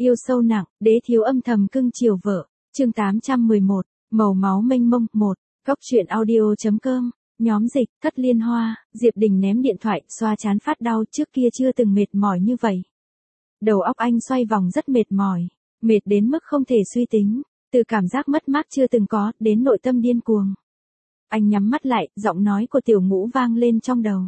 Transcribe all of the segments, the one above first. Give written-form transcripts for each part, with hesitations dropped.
Yêu sâu nặng, đế thiếu âm thầm cưng chiều vợ. Chương 811, màu máu mênh mông 1. Góc truyện audio.com. Nhóm dịch, Thất Liên Hoa. Diệp Đình ném điện thoại, xoa trán phát đau, trước kia chưa từng mệt mỏi như vậy. Đầu óc anh xoay vòng rất mệt mỏi, mệt đến mức không thể suy tính, từ cảm giác mất mát chưa từng có, đến nội tâm điên cuồng. Anh nhắm mắt lại, giọng nói của Tiểu Ngũ vang lên trong đầu.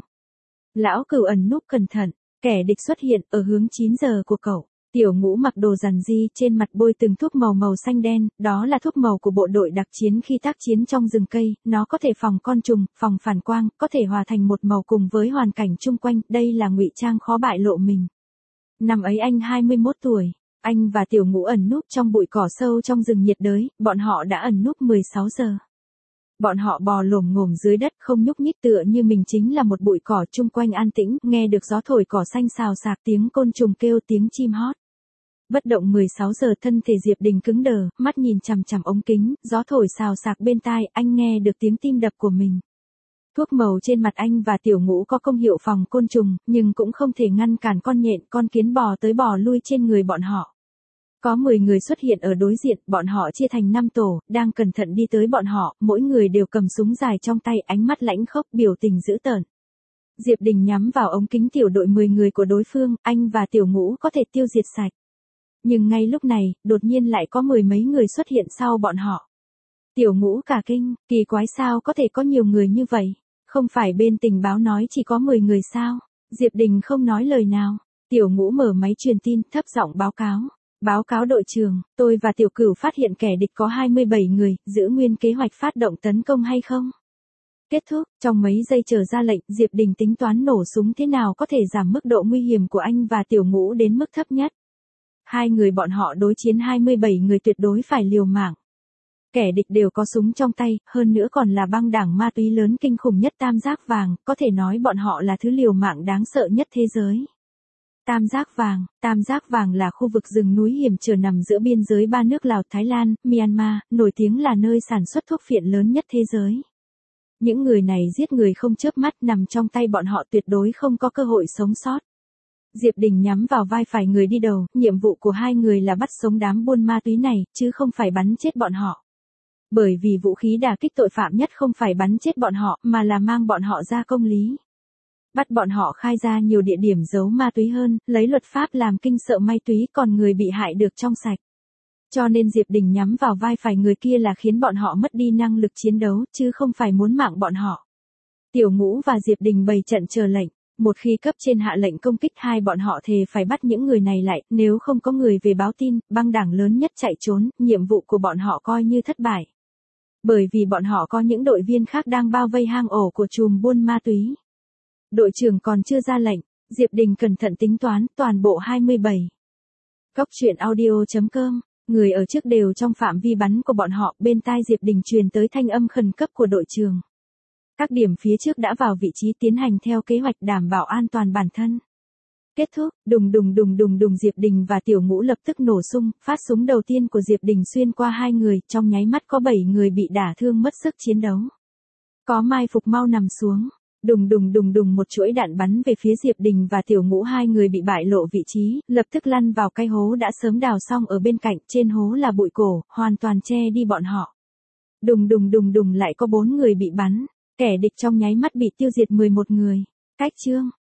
Lão Cửu ẩn núp cẩn thận, kẻ địch xuất hiện ở hướng 9 giờ của cậu. Tiểu Ngũ mặc đồ rằn ri, trên mặt bôi từng thuốc màu màu xanh đen, đó là thuốc màu của bộ đội đặc chiến khi tác chiến trong rừng cây, nó có thể phòng côn trùng, phòng phản quang, có thể hòa thành một màu cùng với hoàn cảnh chung quanh, đây là ngụy trang khó bại lộ mình. Năm ấy anh 21 tuổi, anh và Tiểu Ngũ ẩn núp trong bụi cỏ sâu trong rừng nhiệt đới, bọn họ đã ẩn núp 16 giờ. Bọn họ bò lồm ngồm dưới đất không nhúc nhích tựa như mình chính là một bụi cỏ chung quanh an tĩnh, nghe được gió thổi cỏ xanh xào xạc tiếng côn trùng kêu tiếng chim hót. Bất động 16 giờ thân thể Diệp Đình cứng đờ, mắt nhìn chằm chằm ống kính, gió thổi xào xạc bên tai, anh nghe được tiếng tim đập của mình. Thuốc màu trên mặt anh và Tiểu Ngũ có công hiệu phòng côn trùng, nhưng cũng không thể ngăn cản con nhện, con kiến bò tới bò lui trên người bọn họ. Có 10 người xuất hiện ở đối diện, bọn họ chia thành 5 tổ, đang cẩn thận đi tới bọn họ, mỗi người đều cầm súng dài trong tay, ánh mắt lãnh khốc, biểu tình dữ tợn. Diệp Đình nhắm vào ống kính tiểu đội 10 người của đối phương, anh và Tiểu Ngũ có thể tiêu diệt sạch. Nhưng ngay lúc này, đột nhiên lại có 10 mấy người xuất hiện sau bọn họ. Tiểu Ngũ cả kinh, kỳ quái sao có thể có nhiều người như vậy? Không phải bên tình báo nói chỉ có 10 người sao? Diệp Đình không nói lời nào. Tiểu Ngũ mở máy truyền tin, thấp giọng báo cáo. Báo cáo đội trưởng, tôi và Tiểu Cửu phát hiện kẻ địch có 27 người, giữ nguyên kế hoạch phát động tấn công hay không? Kết thúc, trong mấy giây chờ ra lệnh, Diệp Đình tính toán nổ súng thế nào có thể giảm mức độ nguy hiểm của anh và Tiểu Ngũ đến mức thấp nhất. Hai người bọn họ đối chiến 27 người tuyệt đối phải liều mạng. Kẻ địch đều có súng trong tay, hơn nữa còn là băng đảng ma túy lớn kinh khủng nhất Tam Giác Vàng, có thể nói bọn họ là thứ liều mạng đáng sợ nhất thế giới. Tam Giác Vàng là khu vực rừng núi hiểm trở nằm giữa biên giới ba nước Lào, Thái Lan, Myanmar, nổi tiếng là nơi sản xuất thuốc phiện lớn nhất thế giới. Những người này giết người không chớp mắt, nằm trong tay bọn họ tuyệt đối không có cơ hội sống sót. Diệp Đình nhắm vào vai phải người đi đầu, nhiệm vụ của hai người là bắt sống đám buôn ma túy này, chứ không phải bắn chết bọn họ. Bởi vì vũ khí đả kích tội phạm nhất không phải bắn chết bọn họ, mà là mang bọn họ ra công lý. Bắt bọn họ khai ra nhiều địa điểm giấu ma túy hơn, lấy luật pháp làm kinh sợ ma túy, còn người bị hại được trong sạch. Cho nên Diệp Đình nhắm vào vai phải người kia là khiến bọn họ mất đi năng lực chiến đấu, chứ không phải muốn mạng bọn họ. Tiểu Ngũ và Diệp Đình bày trận chờ lệnh. Một khi cấp trên hạ lệnh công kích, hai bọn họ thề phải bắt những người này lại, nếu không có người về báo tin, băng đảng lớn nhất chạy trốn, nhiệm vụ của bọn họ coi như thất bại. Bởi vì bọn họ có những đội viên khác đang bao vây hang ổ của chùm buôn ma túy. Đội trưởng còn chưa ra lệnh, Diệp Đình cẩn thận tính toán, toàn bộ 27. Góc truyện audio.com, người ở trước đều trong phạm vi bắn của bọn họ, bên tai Diệp Đình truyền tới thanh âm khẩn cấp của đội trưởng. Các điểm phía trước đã vào vị trí, tiến hành theo kế hoạch đảm bảo an toàn bản thân. Kết thúc, đùng Diệp Đình và Tiểu Ngũ lập tức nổ súng, phát súng đầu tiên của Diệp Đình xuyên qua hai người, trong nháy mắt có 7 người bị đả thương mất sức chiến đấu. Có mai phục mau nằm xuống. Đùng một chuỗi đạn bắn về phía Diệp Đình và Tiểu Ngũ, hai người bị bại lộ vị trí, lập tức lăn vào cái hố đã sớm đào xong ở bên cạnh, trên hố là bụi cổ, hoàn toàn che đi bọn họ. Đùng lại có 4 người bị bắn. Kẻ địch trong nháy mắt bị tiêu diệt 11 người. Cách chương.